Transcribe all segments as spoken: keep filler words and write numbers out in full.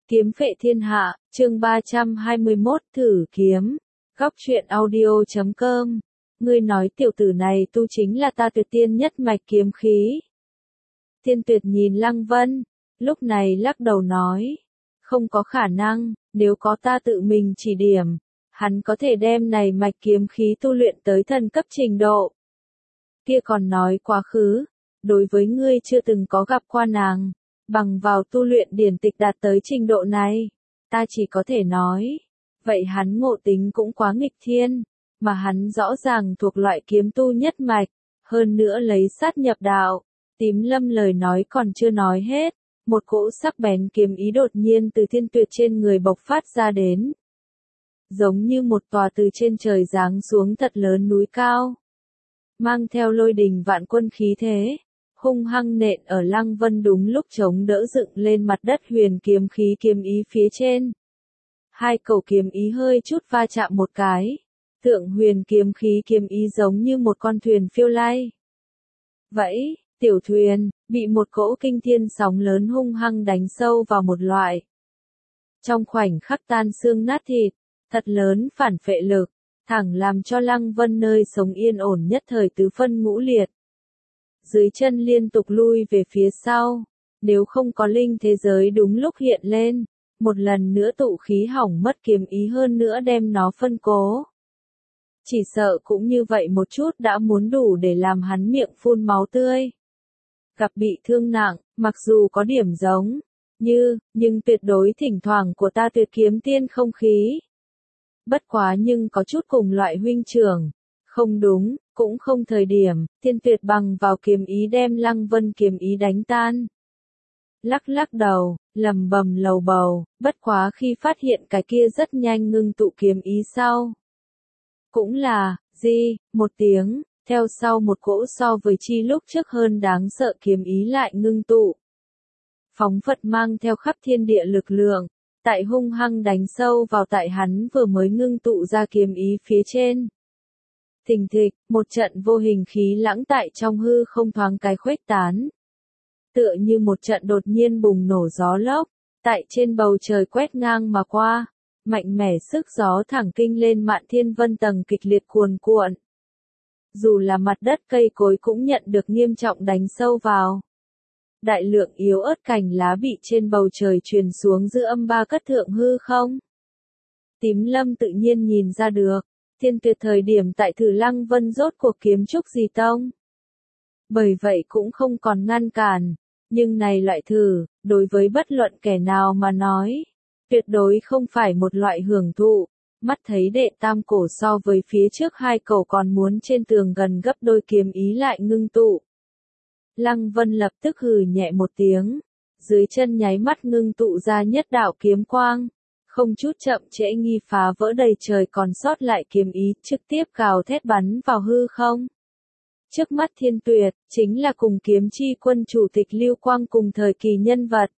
Kiếm phệ thiên hạ, chương ba trăm hai mươi mốt, thử kiếm. Góc truyện audio chấm com. Ngươi nói tiểu tử này tu chính là ta tuyệt tiên nhất mạch kiếm khí. Thiên Tuyệt nhìn Lăng Vân, lúc này lắc đầu nói. Không có khả năng, nếu có ta tự mình chỉ điểm, hắn có thể đem này mạch kiếm khí tu luyện tới thần cấp trình độ. Kia còn nói quá khứ, đối với ngươi chưa từng có gặp qua nàng, bằng vào tu luyện điển tịch đạt tới trình độ này, ta chỉ có thể nói, vậy hắn ngộ tính cũng quá nghịch thiên, mà hắn rõ ràng thuộc loại kiếm tu nhất mạch, hơn nữa lấy sát nhập đạo. Tím Lâm lời nói còn chưa nói hết, một cỗ sắc bén kiếm ý đột nhiên từ Thiên Tuyệt trên người bộc phát ra đến. Giống như một tòa từ trên trời giáng xuống thật lớn núi cao. Mang theo lôi đình vạn quân khí thế, hung hăng nện ở Lăng Vân đúng lúc chống đỡ dựng lên mặt đất huyền kiếm khí kiếm ý phía trên. Hai cầu kiếm ý hơi chút va chạm một cái, tượng huyền kiếm khí kiếm ý giống như một con thuyền phiêu lai. Vậy, tiểu thuyền, bị một cỗ kinh thiên sóng lớn hung hăng đánh sâu vào một loại. Trong khoảnh khắc tan xương nát thịt, thật lớn phản phệ lực, thẳng làm cho Lăng Vân nơi sống yên ổn nhất thời tứ phân ngũ liệt. Dưới chân liên tục lui về phía sau, nếu không có linh thế giới đúng lúc hiện lên, một lần nữa tụ khí hỏng mất kiếm ý hơn nữa đem nó phân cố. Chỉ sợ cũng như vậy một chút đã muốn đủ để làm hắn miệng phun máu tươi. Gặp bị thương nặng, mặc dù có điểm giống, như, nhưng tuyệt đối thỉnh thoảng của ta tuyệt kiếm tiên không khí. Bất quá nhưng có chút cùng loại huynh trưởng, không đúng, cũng không thời điểm, Thiên Tuyệt bằng vào kiếm ý đem Lăng Vân kiếm ý đánh tan. Lắc lắc đầu, lầm bầm lầu bầu, bất quá khi phát hiện cái kia rất nhanh ngưng tụ kiếm ý sau. Cũng là, di, một tiếng, theo sau một cỗ so với chi lúc trước hơn đáng sợ kiếm ý lại ngưng tụ. Phóng Phật mang theo khắp thiên địa lực lượng, tại hung hăng đánh sâu vào tại hắn vừa mới ngưng tụ ra kiếm ý phía trên. Thình thịch, một trận vô hình khí lãng tại trong hư không thoáng cái khuếch tán. Tựa như một trận đột nhiên bùng nổ gió lốc, tại trên bầu trời quét ngang mà qua, mạnh mẽ sức gió thẳng kinh lên mạn thiên vân tầng kịch liệt cuồn cuộn. Dù là mặt đất cây cối cũng nhận được nghiêm trọng đánh sâu vào. Đại lượng yếu ớt cành lá bị trên bầu trời truyền xuống giữa âm ba cất thượng hư không. Tím Lâm tự nhiên nhìn ra được. Thiên Tuyệt thời điểm tại thử Lăng Vân rốt cuộc kiếm trúc gì tông. Bởi vậy cũng không còn ngăn cản, nhưng này loại thử, đối với bất luận kẻ nào mà nói, tuyệt đối không phải một loại hưởng thụ, mắt thấy đệ tam cổ so với phía trước hai cầu còn muốn trên tường gần gấp đôi kiếm ý lại ngưng tụ. Lăng Vân lập tức hừ nhẹ một tiếng, dưới chân nháy mắt ngưng tụ ra nhất đạo kiếm quang. Không chút chậm trễ nghi phá vỡ đầy trời còn sót lại kiếm ý, trực tiếp gào thét bắn vào hư không. Trước mắt Thiên Tuyệt, chính là cùng kiếm chi quân chủ tịch Lưu Quang cùng thời kỳ nhân vật.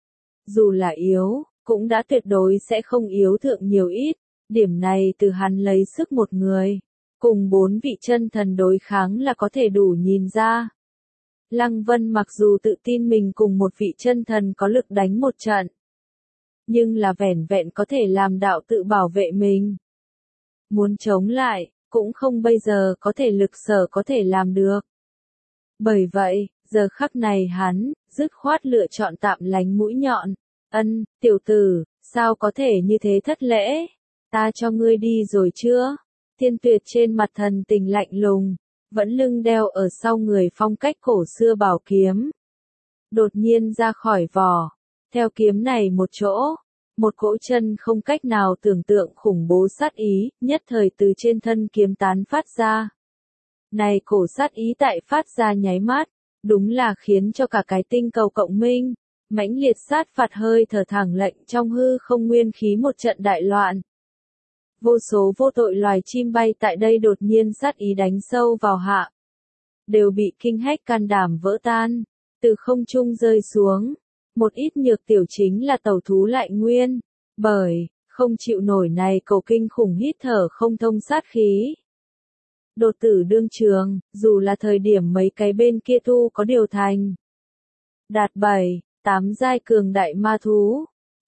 Dù là yếu, cũng đã tuyệt đối sẽ không yếu thượng nhiều ít, điểm này từ hắn lấy sức một người, cùng bốn vị chân thần đối kháng là có thể đủ nhìn ra. Lăng Vân mặc dù tự tin mình cùng một vị chân thần có lực đánh một trận, nhưng là vẻn vẹn có thể làm đạo tự bảo vệ mình. Muốn chống lại, cũng không bây giờ có thể lực sở có thể làm được. Bởi vậy, giờ khắc này hắn, dứt khoát lựa chọn tạm lánh mũi nhọn. Ân, tiểu tử, sao có thể như thế thất lễ? Ta cho ngươi đi rồi chưa? Thiên Tuyệt trên mặt thần tình lạnh lùng, vẫn lưng đeo ở sau người phong cách cổ xưa bảo kiếm. Đột nhiên ra khỏi vỏ. Theo kiếm này một chỗ, một cỗ chân không cách nào tưởng tượng khủng bố sát ý, nhất thời từ trên thân kiếm tán phát ra. Này cổ sát ý tại phát ra nháy mắt, đúng là khiến cho cả cái tinh cầu cộng minh, mãnh liệt sát phạt hơi thở thẳng lệnh trong hư không nguyên khí một trận đại loạn. Vô số vô tội loài chim bay tại đây đột nhiên sát ý đánh sâu vào hạ. Đều bị kinh hách can đảm vỡ tan, từ không trung rơi xuống. Một ít nhược tiểu chính là tẩu thú lại nguyên, bởi, không chịu nổi này cầu kinh khủng hít thở không thông sát khí. Đột tử đương trường, dù là thời điểm mấy cái bên kia thu có điều thành. Đạt bảy, tám giai cường đại ma thú,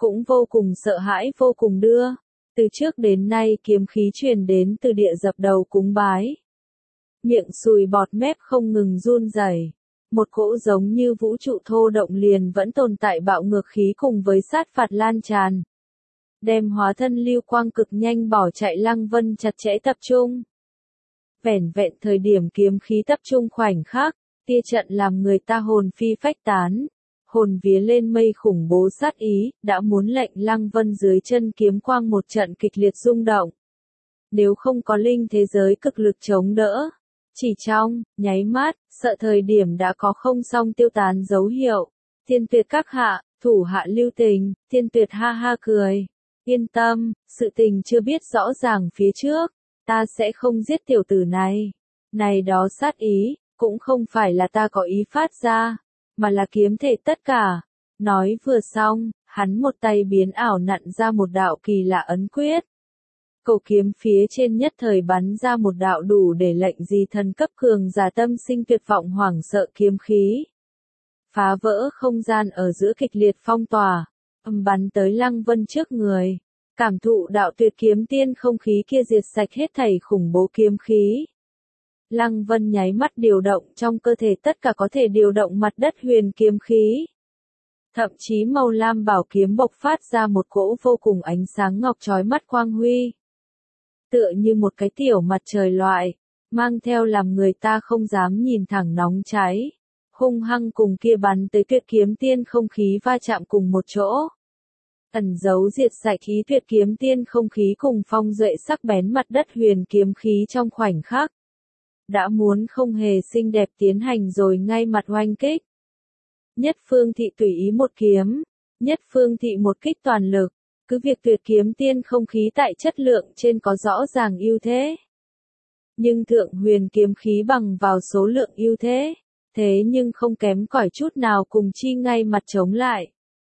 cũng vô cùng sợ hãi vô cùng đưa. Từ trước đến nay kiếm khí truyền đến từ địa dập đầu cúng bái. Miệng sùi bọt mép không ngừng run rẩy. Một cỗ giống như vũ trụ thô động liền vẫn tồn tại bạo ngược khí cùng với sát phạt lan tràn. Đem hóa thân lưu quang cực nhanh bỏ chạy Lăng Vân chặt chẽ tập trung. Vẻn vẹn thời điểm kiếm khí tập trung khoảnh khắc, tia trận làm người ta hồn phi phách tán. Hồn vía lên mây khủng bố sát ý, đã muốn lệnh Lăng Vân dưới chân kiếm quang một trận kịch liệt rung động. Nếu không có linh thế giới cực lực chống đỡ, chỉ trong, nháy mắt, sợ thời điểm đã có không song tiêu tán dấu hiệu. Thiên Tuyệt các hạ, thủ hạ lưu tình, Thiên Tuyệt ha ha cười. Yên tâm, sự tình chưa biết rõ ràng phía trước, ta sẽ không giết tiểu tử này. Này đó sát ý, cũng không phải là ta có ý phát ra, mà là kiếm thể tất cả. Nói vừa xong, hắn một tay biến ảo nặn ra một đạo kỳ lạ ấn quyết. Cầu kiếm phía trên nhất thời bắn ra một đạo đủ để lệnh gì thần cấp cường giả tâm sinh tuyệt vọng hoảng sợ kiếm khí. Phá vỡ không gian ở giữa kịch liệt phong tỏa, âm bắn tới Lăng Vân trước người. Cảm thụ đạo tuyệt kiếm tiên không khí kia diệt sạch hết thảy khủng bố kiếm khí. Lăng Vân nháy mắt điều động trong cơ thể tất cả có thể điều động mặt đất huyền kiếm khí. Thậm chí màu lam bảo kiếm bộc phát ra một cỗ vô cùng ánh sáng ngọc chói mắt quang huy. Tựa như một cái tiểu mặt trời loại, mang theo làm người ta không dám nhìn thẳng nóng cháy. Hung hăng cùng kia bắn tới tuyệt kiếm tiên không khí va chạm cùng một chỗ. Ẩn dấu diệt sạch khí tuyệt kiếm tiên không khí cùng phong duệ sắc bén mặt đất huyền kiếm khí trong khoảnh khắc. Đã muốn không hề xinh đẹp tiến hành rồi ngay mặt oanh kích. Nhất phương thị tùy ý một kiếm, nhất phương thị một kích toàn lực, cứ việc tuyệt kiếm tiên không khí tại chất lượng trên có rõ ràng ưu thế. Nhưng thượng huyền kiếm khí bằng vào số lượng ưu thế, thế nhưng không kém cỏi chút nào cùng chi ngay mặt chống lại.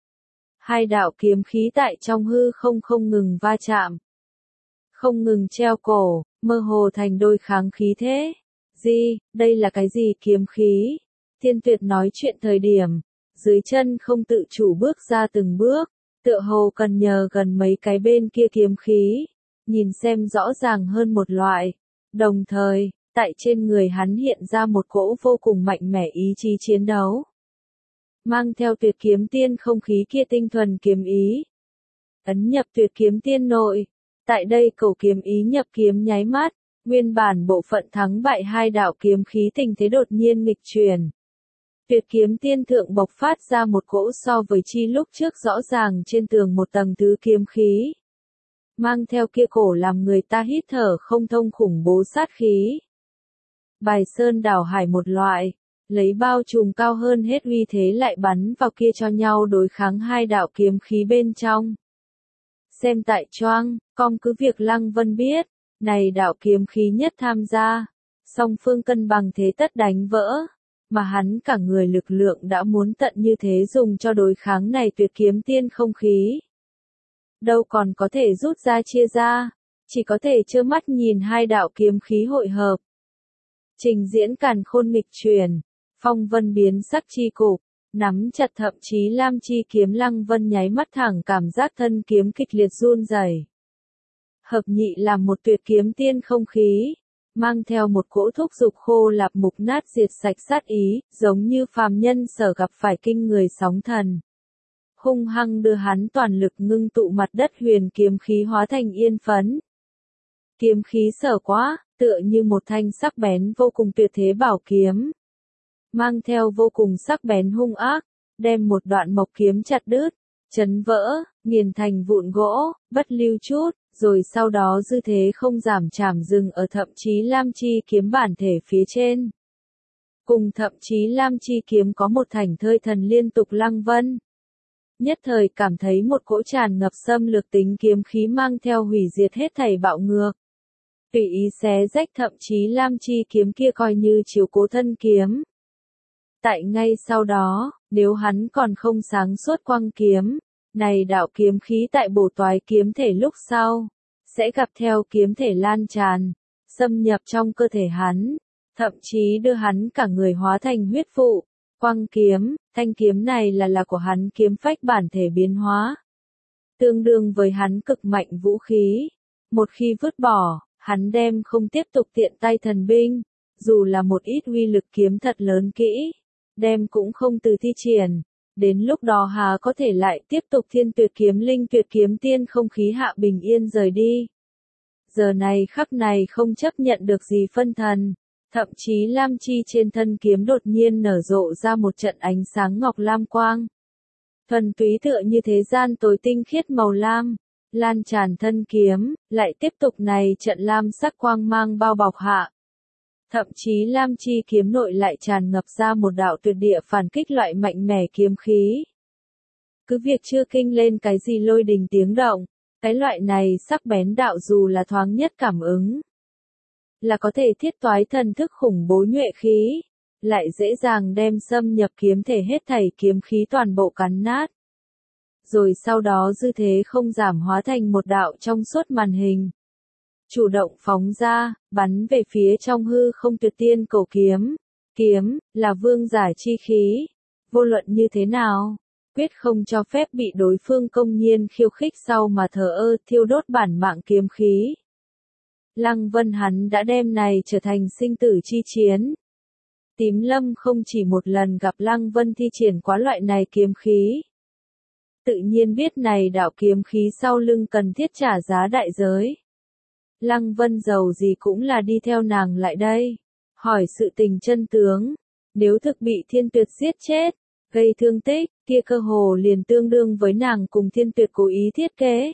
Hai đạo kiếm khí tại trong hư không không ngừng va chạm, không ngừng treo cổ, mơ hồ thành đôi kháng khí thế. Gì, đây là cái gì kiếm khí? Thiên Tuyệt nói chuyện thời điểm, dưới chân không tự chủ bước ra từng bước, tựa hồ cần nhờ gần mấy cái bên kia kiếm khí, nhìn xem rõ ràng hơn một loại. Đồng thời, tại trên người hắn hiện ra một cỗ vô cùng mạnh mẽ ý chí chiến đấu. Mang theo tuyệt kiếm tiên không khí kia tinh thuần kiếm ý. Ấn nhập tuyệt kiếm tiên nội. Tại đây cầu kiếm ý nhập kiếm nháy mắt, nguyên bản bộ phận thắng bại hai đạo kiếm khí tình thế đột nhiên nghịch chuyển. Tuyệt kiếm tiên thượng bộc phát ra một cỗ so với chi lúc trước rõ ràng trên tường một tầng thứ kiếm khí. Mang theo kia cổ làm người ta hít thở không thông khủng bố sát khí. Bài sơn đảo hải một loại, lấy bao trùm cao hơn hết uy thế lại bắn vào kia cho nhau đối kháng hai đạo kiếm khí bên trong. Xem tại choang, con cứ việc Lăng Vân biết, này đạo kiếm khí nhất tham gia, song phương cân bằng thế tất đánh vỡ, mà hắn cả người lực lượng đã muốn tận như thế dùng cho đối kháng này tuyệt kiếm tiên không khí. Đâu còn có thể rút ra chia ra, chỉ có thể trơ mắt nhìn hai đạo kiếm khí hội hợp. Trình diễn càn khôn nghịch chuyển, phong vân biến sắc chi cục, nắm chặt thậm chí lam chi kiếm Lăng Vân nháy mắt thẳng cảm giác thân kiếm kịch liệt run rẩy. Hợp nhị làm một tuyệt kiếm tiên không khí, mang theo một cỗ thúc dục khô lạp mục nát diệt sạch sát ý, giống như phàm nhân sở gặp phải kinh người sóng thần. Hung hăng đưa hắn toàn lực ngưng tụ mặt đất huyền kiếm khí hóa thành yên phấn. Kiếm khí sở quá, tựa như một thanh sắc bén vô cùng tuyệt thế bảo kiếm. Mang theo vô cùng sắc bén hung ác, đem một đoạn mộc kiếm chặt đứt, chấn vỡ, nghiền thành vụn gỗ, bất lưu chút, rồi sau đó dư thế không giảm chảm dừng ở thậm chí lam chi kiếm bản thể phía trên. Cùng thậm chí lam chi kiếm có một thành thơi thần liên tục Lăng Vân. Nhất thời cảm thấy một cỗ tràn ngập xâm lược tính kiếm khí mang theo hủy diệt hết thảy bạo ngược. Tùy ý xé rách thậm chí lam chi kiếm kia coi như chiếu cố thân kiếm. Tại ngay sau đó, nếu hắn còn không sáng suốt quang kiếm, này đạo kiếm khí tại bổ toái kiếm thể lúc sau, sẽ gặp theo kiếm thể lan tràn, xâm nhập trong cơ thể hắn, thậm chí đưa hắn cả người hóa thành huyết vụ. Quang kiếm, thanh kiếm này là là của hắn kiếm phách bản thể biến hóa. tương đương với hắn cực mạnh vũ khí. Một khi vứt bỏ, hắn đem không tiếp tục tiện tay thần binh, dù là một ít uy lực kiếm thật lớn kỹ, đem cũng không từ thi triển. Đến lúc đó hà có thể lại tiếp tục thiên tuyệt kiếm linh tuyệt kiếm tiên không khí hạ bình yên rời đi. Giờ này khắc này không chấp nhận được gì phân thần, thậm chí lam chi trên thân kiếm đột nhiên nở rộ ra một trận ánh sáng ngọc lam quang. Thuần túy tựa như thế gian tối tinh khiết màu lam, lan tràn thân kiếm, lại tiếp tục này trận lam sắc quang mang bao bọc hạ. Thậm chí lam chi kiếm nội lại tràn ngập ra một đạo tuyệt địa phản kích loại mạnh mẽ kiếm khí. Cứ việc chưa kinh lên cái gì lôi đình tiếng động, cái loại này sắc bén đạo dù là thoáng nhất cảm ứng, là có thể thiết toái thần thức khủng bố nhuệ khí, lại dễ dàng đem xâm nhập kiếm thể hết thảy kiếm khí toàn bộ cắn nát. Rồi sau đó dư thế không giảm hóa thành một đạo trong suốt màn hình. Chủ động phóng ra, bắn về phía trong hư không tuyệt tiên cổ kiếm. Kiếm, là vương giả chi khí. Vô luận như thế nào, quyết không cho phép bị đối phương công nhiên khiêu khích sau mà thờ ơ thiêu đốt bản mạng kiếm khí. Lăng Vân hắn đã đem này trở thành sinh tử chi chiến. Tím Lâm không chỉ một lần gặp Lăng Vân thi triển quá loại này kiếm khí. Tự nhiên biết này đạo kiếm khí sau lưng cần thiết trả giá đại giới. Lăng Vân giàu gì cũng là đi theo nàng lại đây. Hỏi sự tình chân tướng. Nếu thực bị Thiên Tuyệt giết chết, gây thương tích, kia cơ hồ liền tương đương với nàng cùng Thiên Tuyệt cố ý thiết kế.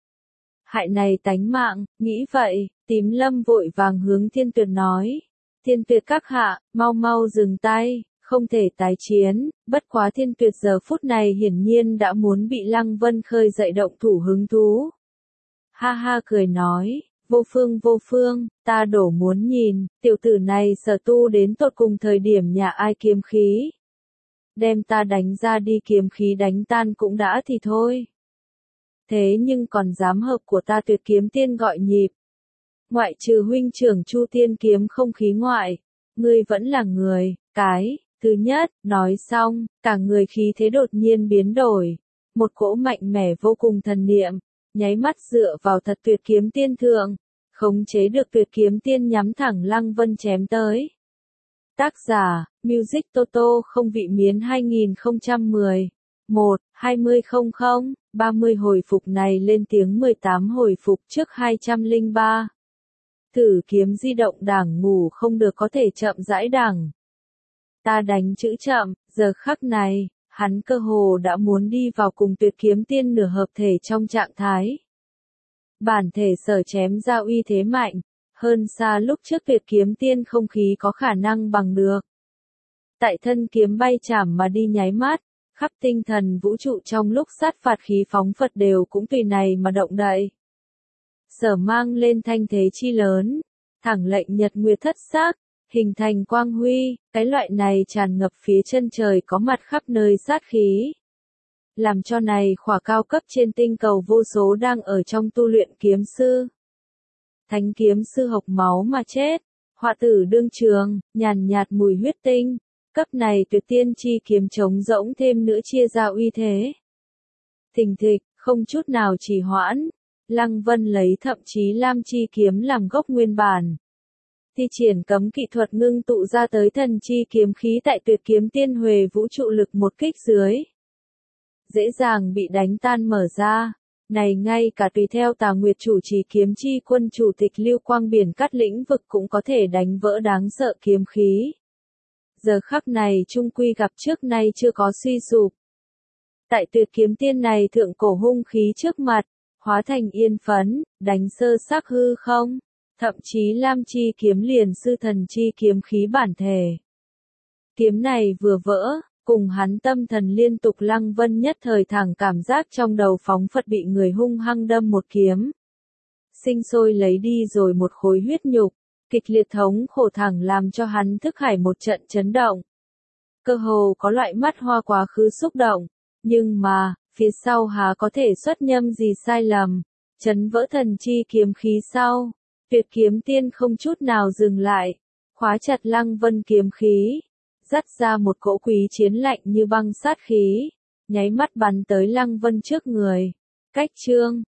Hại này tánh mạng, nghĩ vậy, Tím Lâm vội vàng hướng Thiên Tuyệt nói. Thiên Tuyệt các hạ, mau mau dừng tay, không thể tái chiến, bất quá Thiên Tuyệt giờ phút này hiển nhiên đã muốn bị Lăng Vân khơi dậy động thủ hứng thú. Ha ha cười nói, vô phương vô phương, ta đổ muốn nhìn, tiểu tử này sở tu đến tột cùng thời điểm nhà ai kiếm khí. Đem ta đánh ra đi kiếm khí đánh tan cũng đã thì thôi. Thế nhưng còn dám hợp của ta tuyệt kiếm tiên gọi nhịp. Ngoại trừ huynh trưởng Chu Tiên kiếm không khí ngoại, ngươi vẫn là người, cái, thứ nhất, nói xong, cả người khí thế đột nhiên biến đổi. Một cỗ mạnh mẽ vô cùng thần niệm, nháy mắt dựa vào thật tuyệt kiếm tiên thượng, khống chế được tuyệt kiếm tiên nhắm thẳng Lăng Vân chém tới. Tác giả, Music Toto không vị miến hai không một không, một, hai không không, ba mươi hồi phục này lên tiếng mười tám hồi phục trước hai trăm lẻ ba. Thử kiếm di động đảng ngủ không được có thể chậm rãi đẳng. Ta đánh chữ chậm, giờ khắc này, hắn cơ hồ đã muốn đi vào cùng tuyệt kiếm tiên nửa hợp thể trong trạng thái. Bản thể sở chém ra uy thế mạnh, hơn xa lúc trước tuyệt kiếm tiên không khí có khả năng bằng được. Tại thân kiếm bay chảm mà đi nháy mắt, khắp tinh thần vũ trụ trong lúc sát phạt khí phóng Phật đều cũng tùy này mà động đậy. Sở mang lên thanh thế chi lớn, thẳng lệnh nhật nguyệt thất sắc, hình thành quang huy, cái loại này tràn ngập phía chân trời có mặt khắp nơi sát khí. Làm cho này khỏa cao cấp trên tinh cầu vô số đang ở trong tu luyện kiếm sư. Thánh kiếm sư học máu mà chết, họa tử đương trường, nhàn nhạt mùi huyết tinh, cấp này tuyệt tiên chi kiếm trống rỗng thêm nữa chia ra uy thế. Thình thịch, không chút nào trì hoãn, Lăng Vân lấy thậm chí lam chi kiếm làm gốc nguyên bản. Thi triển cấm kỹ thuật ngưng tụ ra tới thần chi kiếm khí tại tuyệt kiếm tiên huề vũ trụ lực một kích dưới. Dễ dàng bị đánh tan mở ra. Này ngay cả tùy theo Tà Nguyệt chủ trì kiếm chi quân chủ tịch Lưu Quang Biển cắt lĩnh vực cũng có thể đánh vỡ đáng sợ kiếm khí. Giờ khắc này trung quy gặp trước nay chưa có suy sụp. Tại tuyệt kiếm tiên này thượng cổ hung khí trước mặt, hóa thành yên phấn, đánh sơ xác hư không, thậm chí lam chi kiếm liền sư thần chi kiếm khí bản thể. Kiếm này vừa vỡ, cùng hắn tâm thần liên tục Lăng Vân nhất thời thẳng cảm giác trong đầu phóng Phật bị người hung hăng đâm một kiếm. Sinh sôi lấy đi rồi một khối huyết nhục, kịch liệt thống khổ thẳng làm cho hắn thức hải một trận chấn động. Cơ hồ có loại mắt hoa quá khứ xúc động, nhưng mà, phía sau há có thể xuất nhâm gì sai lầm, chấn vỡ thần chi kiếm khí sau, tuyệt kiếm tiên không chút nào dừng lại, khóa chặt Lăng Vân kiếm khí. Dắt ra một cỗ quý chiến lạnh như băng sát khí, nháy mắt bắn tới Lăng Vân trước người. Cách chương